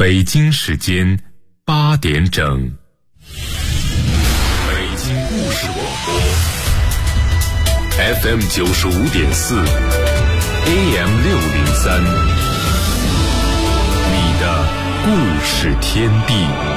北京时间8点整，北京故事广播 FM 95.4 AM 603，你的故事天地。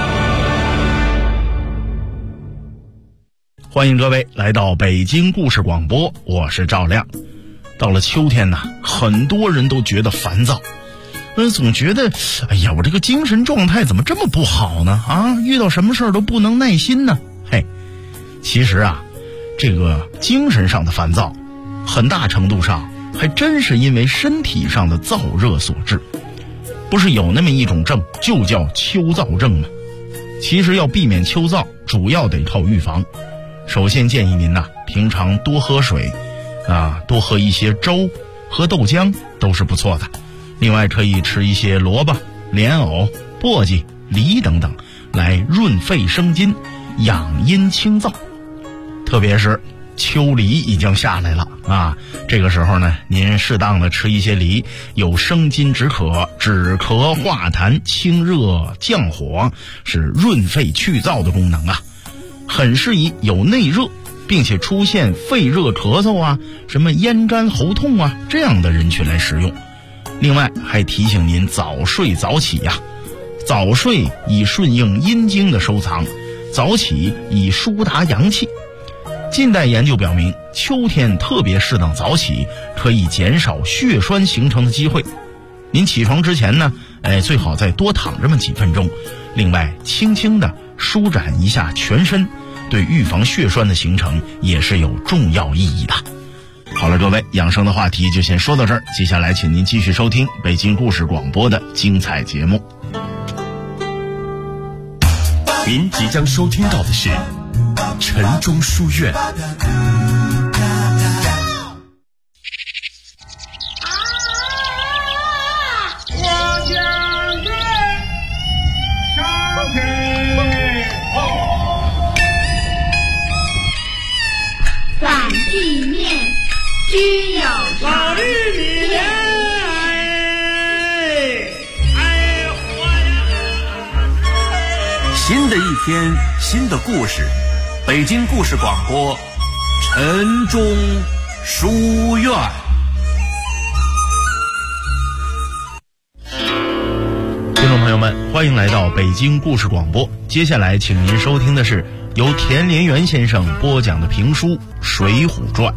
欢迎各位来到北京故事广播，我是赵亮。到了秋天呢，很多人都觉得烦躁，总觉得哎呀，我这个精神状态怎么这么不好呢？遇到什么事儿都不能耐心呢？其实这个精神上的烦躁，很大程度上还真是因为身体上的燥热所致。不是有那么一种症，就叫秋燥症吗？其实要避免秋燥，主要得靠预防。首先建议您平常多喝水，多喝一些粥，喝豆浆都是不错的。另外可以吃一些萝卜、莲藕、簸箕、梨等等，来润肺生津，养阴清燥。特别是秋梨已经下来了这个时候呢，您适当的吃一些梨，有生津止渴、止咳化痰、清热降火，是润肺去燥的功能很适宜有内热并且出现肺热咳嗽什么咽干喉痛这样的人群来食用。另外还提醒您早睡早起早睡以顺应阴经的收藏，早起以疏达阳气。近代研究表明，秋天特别适当早起，可以减少血栓形成的机会。您起床之前呢，最好再多躺这么几分钟。另外轻轻地舒展一下全身，对预防血栓的形成也是有重要意义的。好了，各位，养生的话题就先说到这儿，接下来请您继续收听北京故事广播的精彩节目。 您即将收听到的是晨钟书院。 反地面均有老玉米莲， 新的一天，新的故事，北京故事广播晨钟书院。 听众朋友们，欢迎来到北京故事广播。接下来请您收听的是由田连元先生播讲的评书《水浒传》。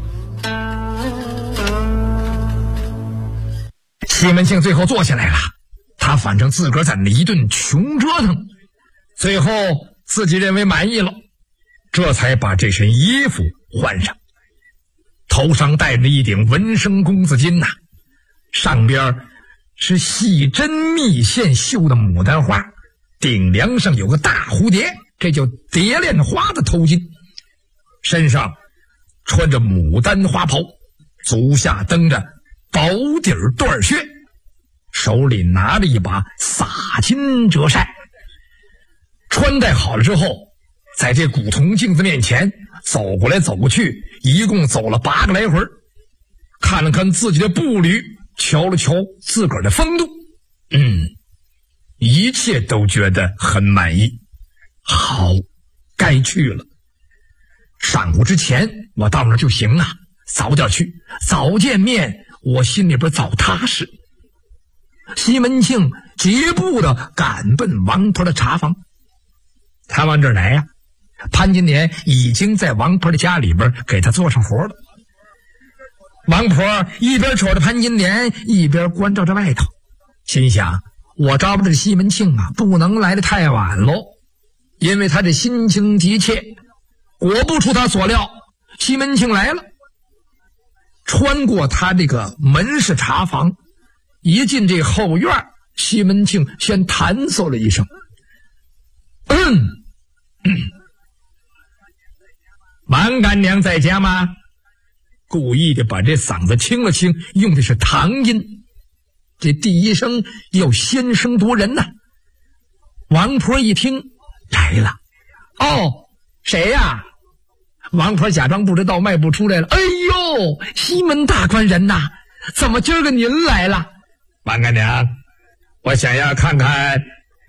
西门庆最后坐下来了，他反正自个儿在那一顿穷折腾，最后自己认为满意了，这才把这身衣服换上，头上戴着一顶纹生公子巾上边是细针密线绣的牡丹花，顶梁上有个大蝴蝶，这叫蝶恋花的头巾，身上穿着牡丹花袍，足下蹬着薄底儿缎靴，手里拿着一把洒金折扇。穿戴好了之后，在这古铜镜子面前走过来走过去，一共走了8个来回，看了看自己的步履，瞧了瞧自个儿的风度，一切都觉得很满意。好，该去了。上午之前我到那儿就行早点去，早见面，我心里边早踏实。西门庆疾步的赶奔王婆的茶房。他往这儿来潘金莲已经在王婆的家里边给他做上活了。王婆一边瞅着潘金莲，一边关照着外头，心想我招不着西门庆不能来得太晚喽，因为他这心情急切。果不出他所料，西门庆来了。穿过他这个门市茶房，一进这后院，西门庆先弹嗽了一声，王干娘在家吗？故意的把这嗓子清了清，用的是唐音，这第一声要先声夺人王婆一听来了，谁呀？王婆假装不知道，迈步出来了。哎呦，西门大官人怎么今儿个您来了？王干娘，我想要看看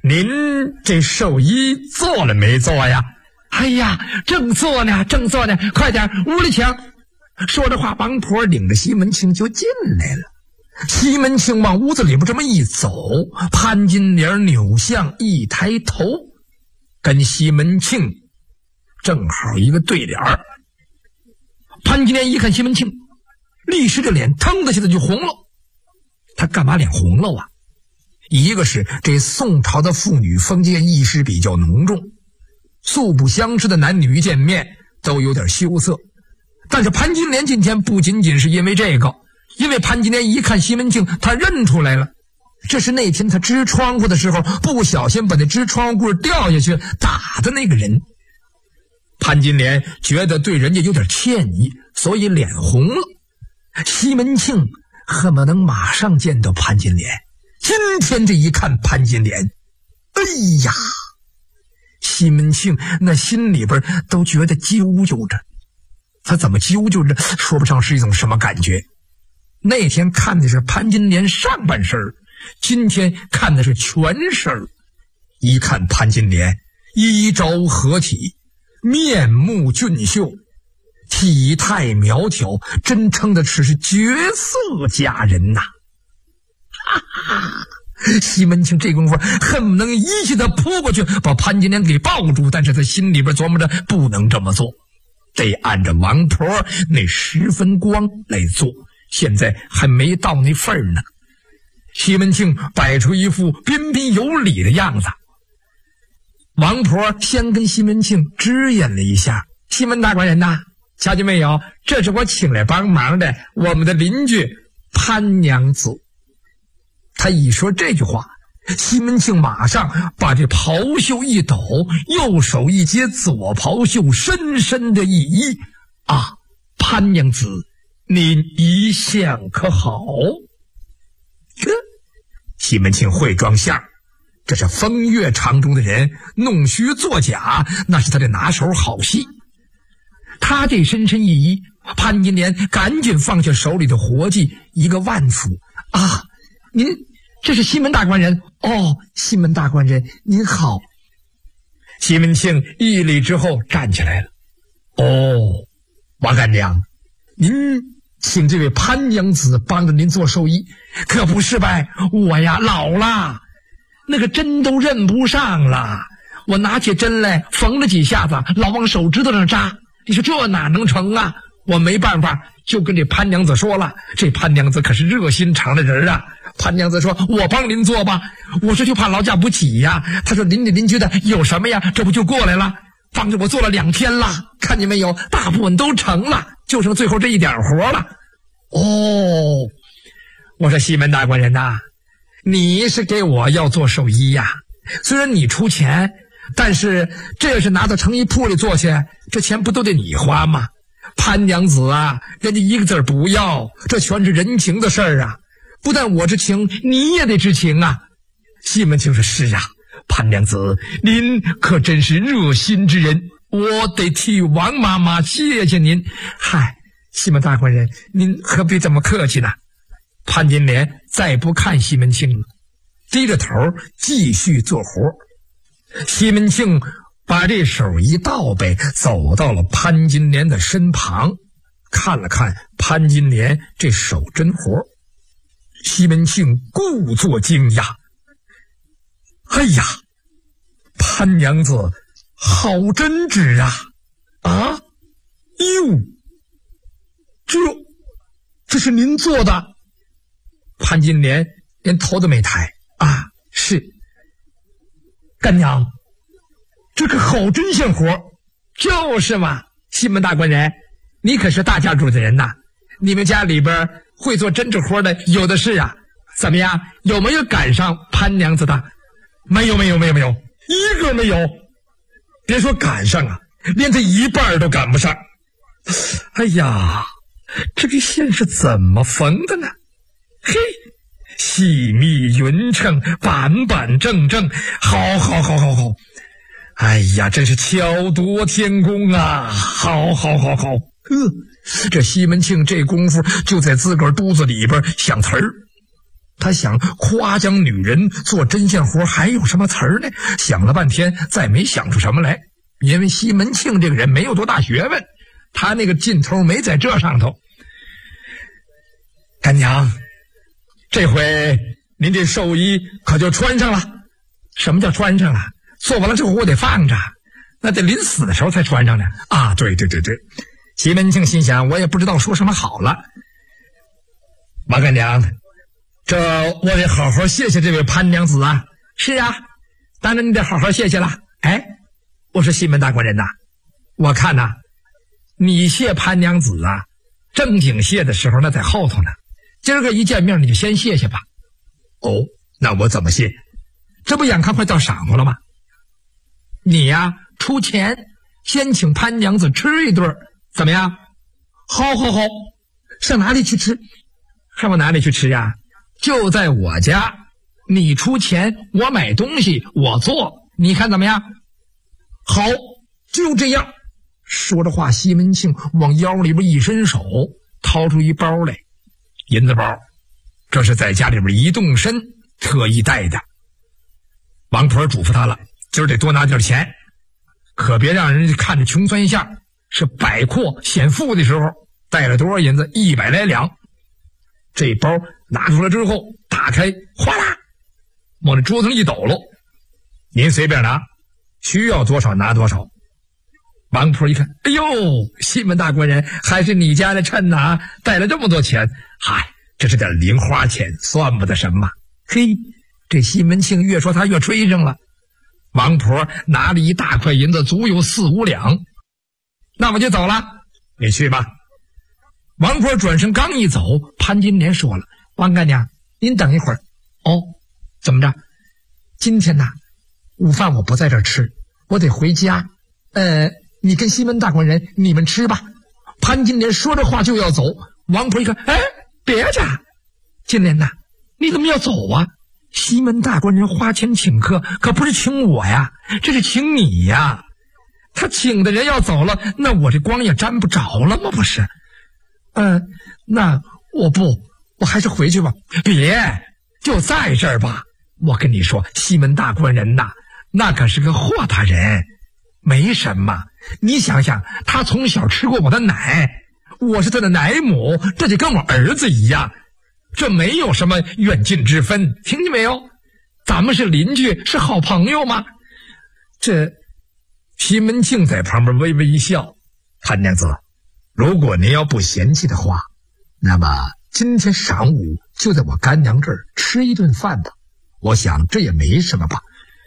您这寿衣做了没做呀？哎呀，正做呢，快点，屋里请。说着话，王婆领着西门庆就进来了。西门庆往屋子里边这么一走，潘金莲扭向一抬头，跟西门庆正好一个对脸。潘金莲一看西门庆，立时这脸腾的现在就红了。他干嘛脸红了啊？一个是这宋朝的妇女封建意识比较浓重，素不相识的男女一见面都有点羞涩。但是潘金莲今天不仅仅是因为这个，因为潘金莲一看西门庆，她认出来了，这是那天她支窗户的时候不小心把那支窗户棍掉下去打的那个人。潘金莲觉得对人家有点歉意，所以脸红了。西门庆恨不能马上见到潘金莲。今天这一看潘金莲，哎呀，西门庆那心里边都觉得揪揪着。他怎么揪揪着说不上是一种什么感觉。那天看的是潘金莲上半身，今天看的是全身。一看潘金莲衣着合体，面目俊秀，体态苗条，真称得是绝色佳人呐！哈哈，西门庆这功夫恨不能一下子扑过去把潘金莲给抱住，但是他心里边琢磨着不能这么做，得按着王婆那10分光来做，现在还没到那份儿呢。西门庆摆出一副彬彬有礼的样子。王婆先跟西门庆支引了一下：“西门大官人呐，瞧见没有？这是我请来帮忙的我们的邻居潘娘子。”他一说这句话，西门庆马上把这袍袖一抖，右手一接左袍袖，深深的一揖：“啊，潘娘子，您一向可好？”西门庆会装相，这是风月场中的人，弄虚作假那是他的拿手好戏。他这深深一揖，潘金莲赶紧放下手里的活计，一个万福：“啊，您这是西门大官人哦，西门大官人您好。”西门庆一礼之后站起来了：“哦，王干娘，您请这位潘娘子帮着您做寿衣，可不是呗？我呀老了，那个针都认不上了，我拿起针来缝了几下子，老往手指头上扎，你说这哪能成啊？我没办法，就跟这潘娘子说了，这潘娘子可是热心肠的人啊。潘娘子说：“我帮您做吧。”我说：“就怕劳驾不起呀。”他说：“邻居的有什么呀？这不就过来了，帮着我做了2天了，看见没有？大部分都成了，就剩最后这一点活了。”哦，我说西门大官人呐，你是给我要做寿衣呀？虽然你出钱，但是这要是拿到成衣铺里做去，这钱不都得你花吗？潘娘子啊，人家一个字不要，这全是人情的事儿啊。不但我知情，你也得知情啊。西门庆说：“是呀，潘娘子，您可真是热心之人，我得替王妈妈谢谢您。”嗨，西门大官人，您何必这么客气呢？潘金莲再不看西门庆了，低着头继续做活。西门庆把这手一倒背，走到了潘金莲的身旁，看了看潘金莲这手针活。西门庆故作惊讶：“哎呀，潘娘子好真挚啊！啊，哟，这是您做的？”潘金莲连头都没抬：“啊，是。干娘，这个好真像活。”“就是嘛，西门大官人，你可是大家主的人呐，你们家里边会做针织活的有的是啊。怎么样，有没有赶上潘娘子的？”“没有，一个没有。别说赶上啊，连他一半都赶不上。哎呀，这个线是怎么缝的呢？嘿，细密匀称，板板正正，好。哎呀，真是巧夺天工啊！好。这西门庆这功夫就在自个儿肚子里边想词儿。 他想夸奖女人做针线活还有什么词儿呢？想了半天再没想出什么来，因为西门庆这个人没有多大学问，他那个劲头没在这上头。干娘，这回您这寿衣可就穿上了。什么叫穿上了？做完了之后我得放着，那得临死的时候才穿上呢。啊，对。西门庆心想，我也不知道说什么好了。王干娘，这我得好好谢谢这位潘娘子啊。是啊，当然你得好好谢谢了。哎，我说西门大官人呐，我看呐，你谢潘娘子啊，正经谢的时候那在后头呢。今儿个一见面你就先谢谢吧。哦，那我怎么谢？这不眼看快到晌午了吗？你呀，出钱先请潘娘子吃一顿，怎么样？好，上哪里去吃？上我哪里去吃呀？就在我家，你出钱，我买东西，我做，你看怎么样？好，就这样。说着话，西门庆往腰里边一伸手，掏出一包来，银子包，这是在家里边一动身特意带的。王婆嘱咐他了，今儿得多拿点钱，可别让人看着穷酸相，是摆阔显富的时候带了多少银子？100来两。这包拿出来之后打开，哗啦往这桌子上一抖搂，您随便拿，需要多少拿多少。王婆一看，哎呦，西门大官人，还是你家的趁呐，带了这么多钱。嗨，这是点零花钱，算不得什么。嘿，这西门庆越说他越吹上了。王婆拿了一大块银子，足有4、5两。那我就走了，你去吧。王婆转身刚一走，潘金莲说了，王干娘，您等一会儿。哦，怎么着？今天呐，午饭我不在这儿吃，我得回家。你跟西门大官人你们吃吧。潘金莲说着话就要走，王婆一看，哎，别着，金莲呐，你怎么要走啊？西门大官人花钱请客，可不是请我呀，这是请你呀。他请的人要走了，那我这光也沾不着了吗？不是？那我还是回去吧。别，就在这儿吧。我跟你说，西门大官人呐，那可是个豁达人，没什么。你想想，他从小吃过我的奶，我是他的奶母，这就跟我儿子一样，这没有什么远近之分，听见没有？咱们是邻居，是好朋友吗？这西门庆在旁边微微一笑，潘娘子，如果您要不嫌弃的话，那么今天晌午就在我干娘这儿吃一顿饭吧，我想这也没什么吧。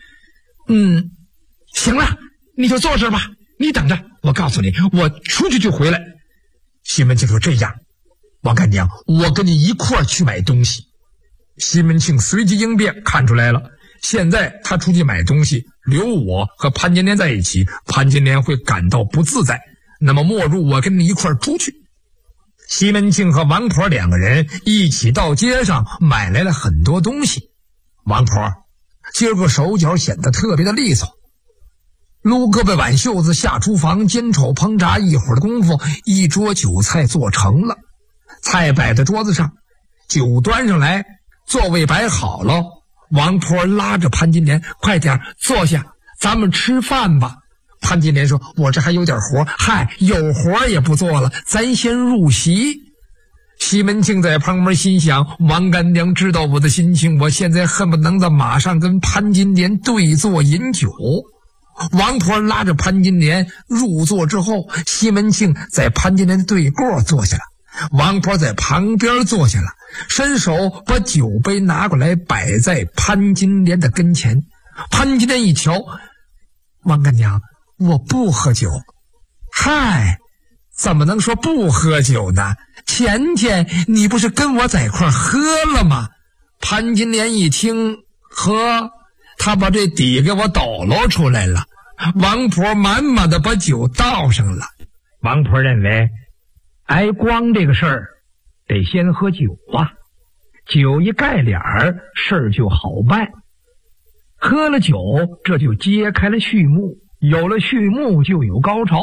行了，你就坐这儿吧，你等着，我告诉你，我出去就回来。西门庆说，这样，王干娘，我跟你一块儿去买东西。西门庆随机应变，看出来了，现在他出去买东西，留我和潘金莲在一起，潘金莲会感到不自在，那么莫如我跟你一块儿出去。西门庆和王婆两个人一起到街上买来了很多东西。王婆今儿个手脚显得特别的利索，撸胳膊挽袖子下厨房，煎炒烹炸，一会儿的功夫，一桌酒菜做成了，菜摆在桌子上，酒端上来，座位摆好了。王婆拉着潘金莲，快点坐下，咱们吃饭吧。潘金莲说，我这还有点活。嗨，有活也不做了，咱先入席。西门庆在旁边心想，王干娘知道我的心情，我现在恨不能在马上跟潘金莲对坐饮酒。王婆拉着潘金莲入座之后，西门庆在潘金莲的对过坐下了，王婆在旁边坐下了，伸手把酒杯拿过来摆在潘金莲的跟前。潘金莲一瞧，王干娘，我不喝酒。嗨，怎么能说不喝酒呢？前天你不是跟我在一块喝了吗？潘金莲一听，喝，他把这底给我抖搂出来了。王婆满满的把酒倒上了。王婆认为挨光这个事儿得先喝酒啊，酒一盖脸儿，事儿就好办。喝了酒，这就揭开了序幕，有了序幕就有高潮。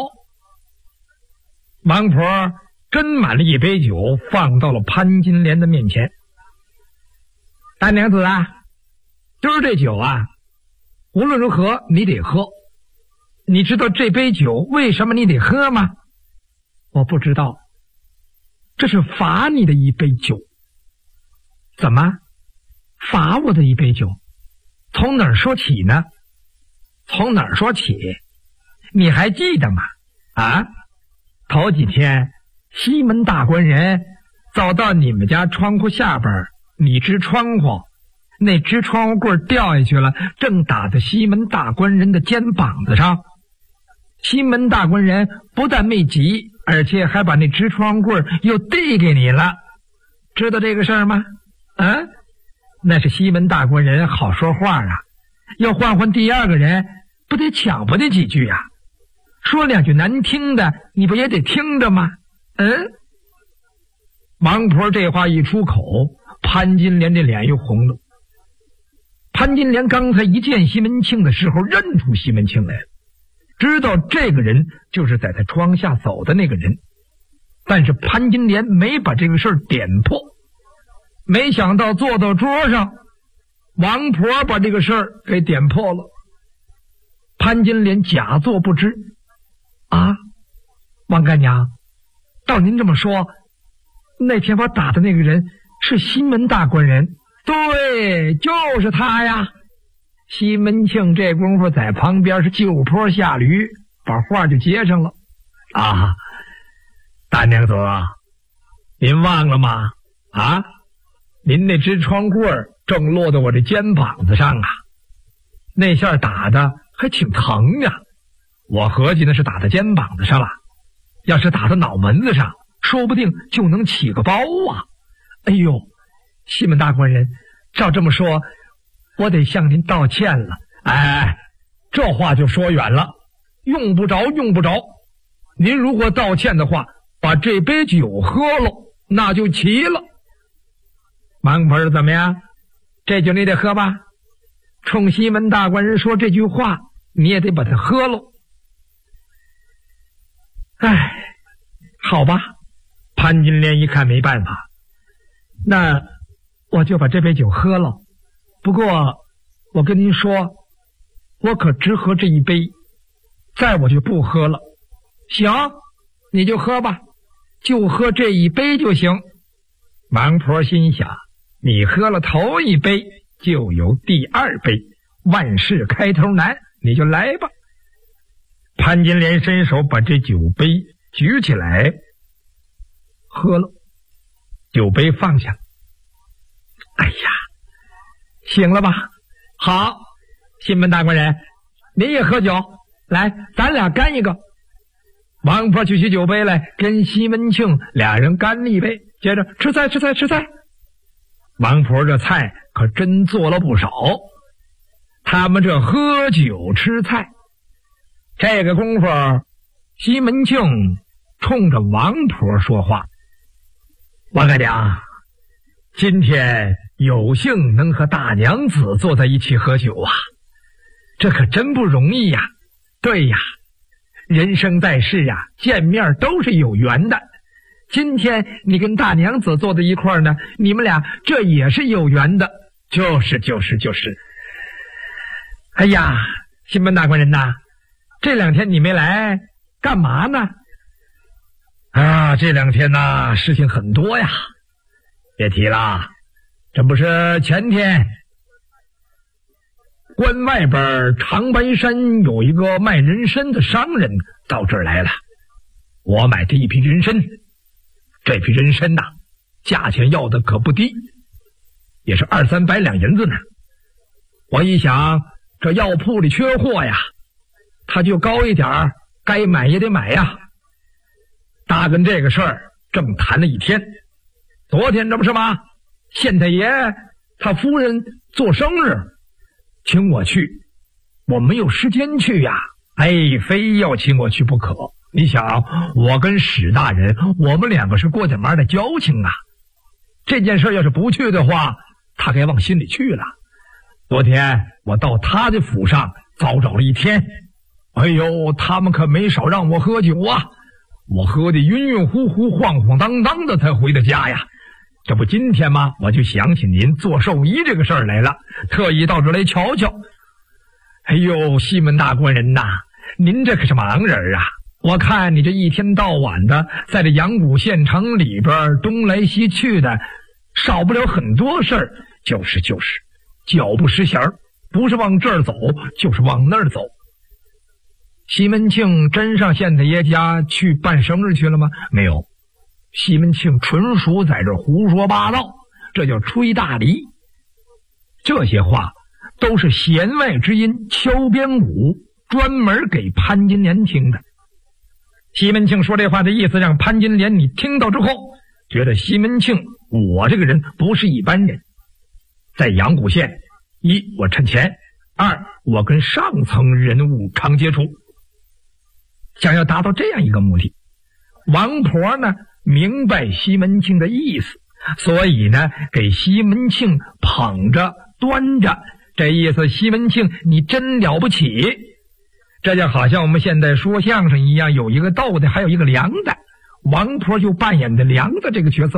王婆斟满了一杯酒，放到了潘金莲的面前。 大娘子啊，就是这酒啊，无论如何你得喝。你知道这杯酒为什么你得喝吗？我不知道。这是罚你的一杯酒。怎么？罚我的一杯酒？从哪儿说起呢？从哪儿说起？你还记得吗？啊？头几天西门大官人走到你们家窗户下边，你支窗户，那支窗户棍掉下去了，正打在西门大官人的肩膀子上。西门大官人不但没急，而且还把那支窗棍又递给你了。知道这个事儿吗？啊？那是西门大官人好说话啊，要换第二个人，不得抢不得几句啊？说两句难听的，你不也得听着吗？王婆这话一出口，潘金莲这脸又红了。潘金莲刚才一见西门庆的时候，认出西门庆来了，知道这个人就是在他窗下走的那个人，但是潘金莲没把这个事儿点破。没想到坐到桌上，王婆把这个事儿给点破了。潘金莲假作不知。啊，王干娘，照您这么说，那天我打的那个人是西门大官人？对，就是他呀。西门庆这功夫在旁边是就坡下驴，把话就接上了。啊，大娘子，您忘了吗？啊，您那支窗棍正落到我这肩膀子上啊，那下打的还挺疼呀。我合计那是打在肩膀子上了，要是打在脑门子上，说不定就能起个包啊。哎呦，西门大官人，照这么说，我得向您道歉了。哎，这话就说远了，用不着。您如果道歉的话，把这杯酒喝了，那就齐了。王婆怎么样？这酒你得喝吧？冲西门大官人说这句话，你也得把它喝了。哎，好吧。潘金莲一看没办法，那我就把这杯酒喝了。不过我跟您说，我可只喝这一杯，再我就不喝了。行，你就喝吧，就喝这一杯就行。王婆心想，你喝了头一杯，就有第二杯，万事开头难，你就来吧。潘金莲伸手把这酒杯举起来，喝了，酒杯放下。哎呀，醒了吧？好，西门大官人，您也喝酒，来，咱俩干一个。王婆举起酒杯来，跟西门庆俩人干了一杯，接着吃菜。王婆这菜可真做了不少，他们这喝酒吃菜。这个功夫，西门庆冲着王婆说话：王干娘，今天有幸能和大娘子坐在一起喝酒啊，这可真不容易呀。对呀，人生在世呀，见面都是有缘的。今天你跟大娘子坐在一块儿呢，你们俩这也是有缘的。就是。哎呀，西门大官人呐，这两天你没来干嘛呢？啊，这两天呐，事情很多呀。别提了，这不是前天关外边长白山有一个卖人参的商人到这儿来了，我买的一批人参。这批人参呐，价钱要的可不低，也是200-300两银子呢。我一想，这药铺里缺货呀，他就高一点，该买也得买呀。大跟这个事儿正谈了一天，昨天这不是吗？县太爷他夫人做生日，请我去，我没有时间去呀，非要请我去不可。你想，我跟史大人，我们两个是过家门的交情啊。这件事要是不去的话，他该往心里去了。昨天我到他的府上遭找了一天，他们可没少让我喝酒啊。我喝得晕晕乎乎、晃晃荡荡的才回的家呀。 这不今天吗？我就想起您做寿衣这个事儿来了，特意到这来瞧瞧。哎呦，西门大官人呐，您这可是盲人啊！我看你这一天到晚的在这阳谷县城里边东来西去的，少不了很多事儿，就是脚不识弦儿，不是往这儿走就是往那儿走。西门庆真上县太爷家去办生日去了吗？没有，西门庆纯属在这胡说八道，这叫吹大梨。这些话都是弦外之音，敲边鼓，专门给潘金莲听的。西门庆说这话的意思，让潘金莲你听到之后觉得西门庆我这个人不是一般人。在阳谷县，一我趁钱，二我跟上层人物常接触。想要达到这样一个目的，王婆呢明白西门庆的意思，所以呢给西门庆捧着端着，这意思西门庆你真了不起。这就好像我们现在说相声一样，有一个逗的还有一个凉的，王婆就扮演的凉的这个角色。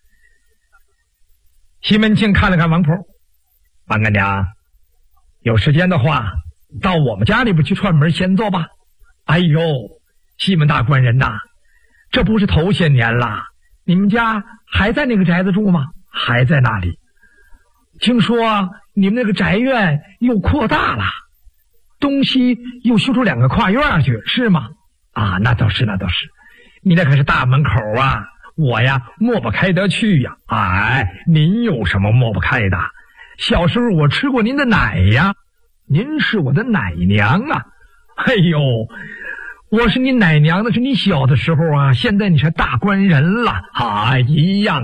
西门庆看了看王婆，王干娘，有时间的话到我们家里边去串门闲坐吧。哎呦，西门大官人呐，这不是头些年了，你们家还在那个宅子住吗？还在那里。听说你们那个宅院又扩大了，东西又修出2个跨院去，是吗？啊，那倒是。你那可是大门口啊，我呀抹不开得去呀。哎，您有什么抹不开的？小时候我吃过您的奶呀，您是我的奶娘啊。哎呦，我是你奶娘，那是你小的时候啊，现在你是大官人了啊，一样。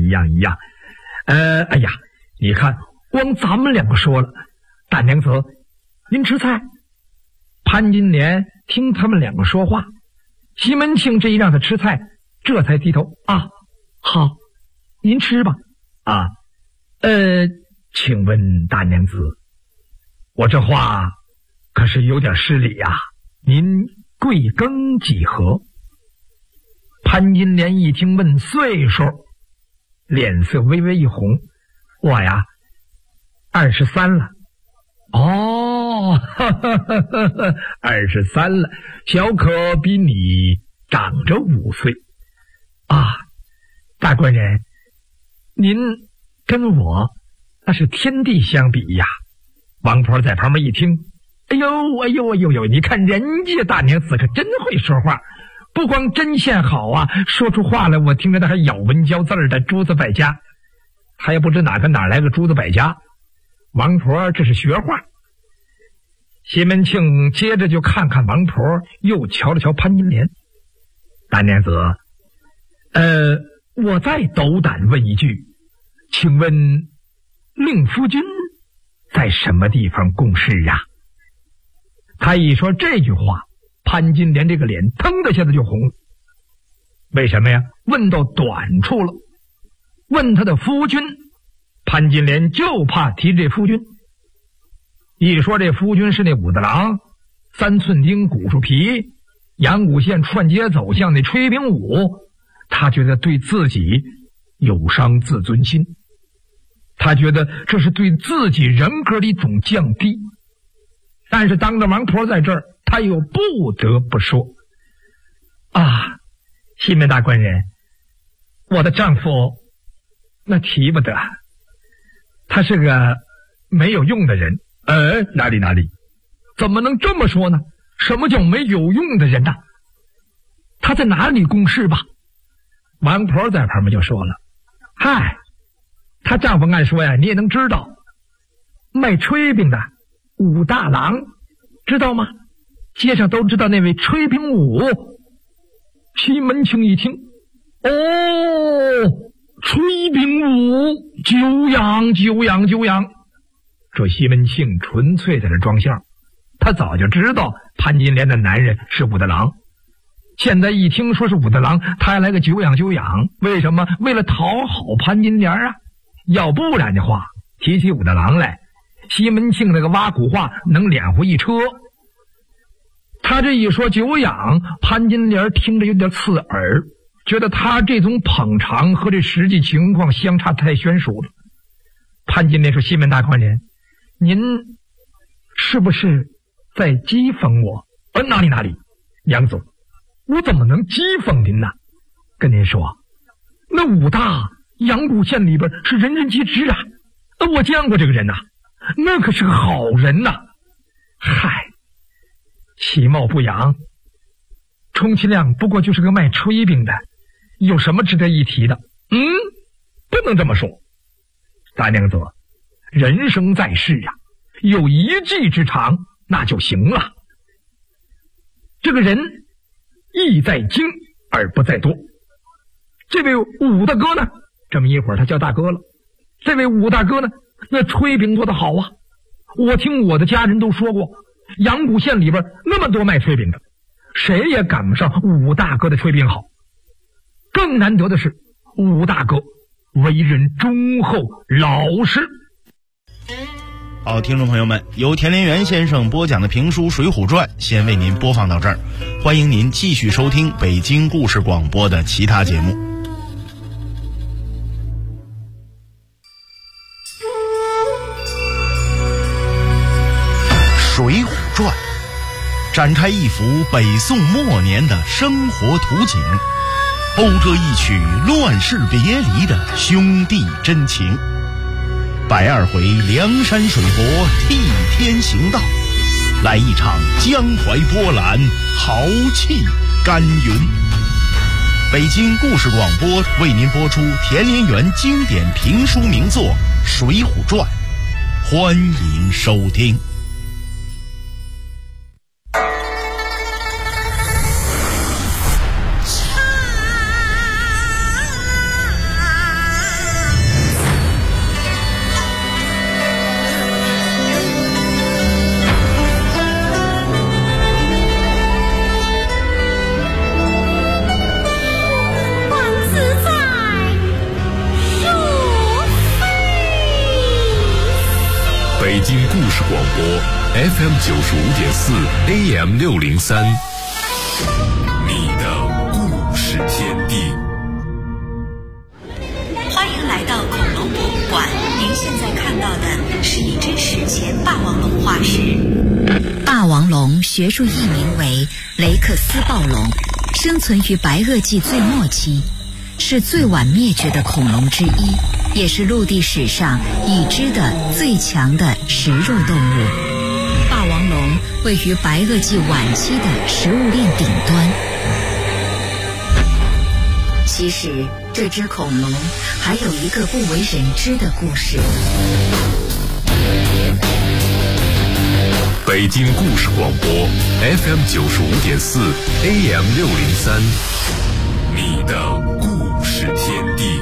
哎呀，你看光咱们2个说了，大娘子您吃菜。潘金莲听他们2个说话，西门庆这一让他吃菜，这才低头啊，好，您吃吧。啊，请问大娘子，我这话可是有点失礼啊，您贵庚几何？潘金莲一听问岁数，脸色微微一红，我呀23了。哦，23了，小可比你长着5岁啊。大官人，您跟我那是天地相比呀。王婆在旁边一听，哎呦，你看人家大娘子可真会说话，不光针线好啊，说出话来我听着他还咬文嚼字的，诸子百家。他也不知哪来个诸子百家，王婆这是学话。西门庆接着就看看王婆，又瞧了瞧潘金莲。大娘子，我再斗胆问一句，请问令夫君在什么地方共事啊？他一说这句话，潘金莲这个脸腾的一下子就红。为什么呀？问到短处了。问他的夫君，潘金莲就怕提这夫君。一说这夫君是那武大郎，3寸丁骨树皮，阳谷县串街走向那炊饼舞，他觉得对自己有伤自尊心，他觉得这是对自己人格的一种降低。但是当着王婆在这儿，他又不得不说啊，西门大官人，我的丈夫那提不得，他是个没有用的人。哪里？怎么能这么说呢？什么叫没有用的人呢？他在哪里共事吧？王婆在旁边就说了，嗨，她丈夫按说呀，你也能知道，卖炊饼的武大郎，知道吗？街上都知道那位炊饼武。西门庆一听，哦，炊饼武，久仰。这西门庆纯粹在这装相，他早就知道潘金莲的男人是武大郎，现在一听说是武大郎，他还来个久仰。为什么？为了讨好潘金莲啊！要不然的话，提起武大郎来，西门庆那个挖苦话能脸乎一车。他这一说久仰，潘金莲听着有点刺耳， 觉得他这种捧场和这实际情况相差太悬殊了。潘金莲说：“西门大官人，您是不是在讥讽我？”哪里，杨总，我怎么能讥讽您呢？跟您说，那武大阳谷县里边是人人皆知啊，我见过这个人呐，那可是个好人呐。嗨，其貌不扬，充其量不过就是个卖炊饼的，有什么值得一提的？不能这么说。大娘子，人生在世啊，有一技之长那就行了。这个人意在精而不在多。这位武大哥呢，这么一会儿他叫大哥了。这位武大哥呢，那炊饼做得好啊。我听我的家人都说过，阳谷县里边那么多卖炊饼的，谁也赶不上武大哥的炊饼好。更难得的是，武大哥为人忠厚老实。 好，听众朋友们，由田连元先生播讲的评书《水浒传》先为您播放到这儿，欢迎您继续收听北京故事广播的其他节目。《水浒传》展开一幅北宋末年的生活图景，讴歌一曲乱世别离的兄弟真情。120回梁山水泊替天行道，来一场江淮波澜，豪气干云。北京故事广播为您播出田连元经典评书名作《水浒传》，欢迎收听。 北京故事广播 FM 95.4 AM 603，你的故事天地。 欢迎来到恐龙博物馆，您现在看到的是一只史前霸王龙化石。霸王龙学术译名为雷克斯暴龙，生存于白垩纪最末期，是最晚灭绝的恐龙之一，也是陆地史上已知的最强的食肉动物。霸王龙位于白垩纪晚期的食物链顶端。其实这只恐龙还有一个不为人知的故事。 北京故事广播 FM 95.4 AM 603，你的故事天地。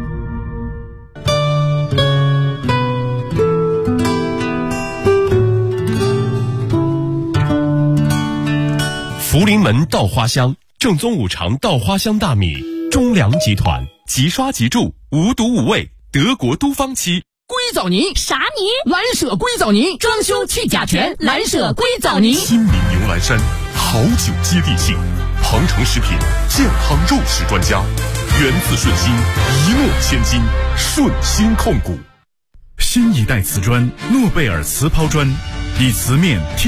福临门稻花香，正宗五常稻花香大米，中粮集团，即刷即住，无毒无味，德国都方漆。 硅藻泥啥泥？ 蓝舍硅藻泥，装修去甲醛，蓝舍硅藻泥。 亲民牛栏山，好酒接地气。庞城食品健康肉食专家，源自顺心，一诺千金，顺心控股。新一代瓷砖诺贝尔瓷抛砖，以瓷面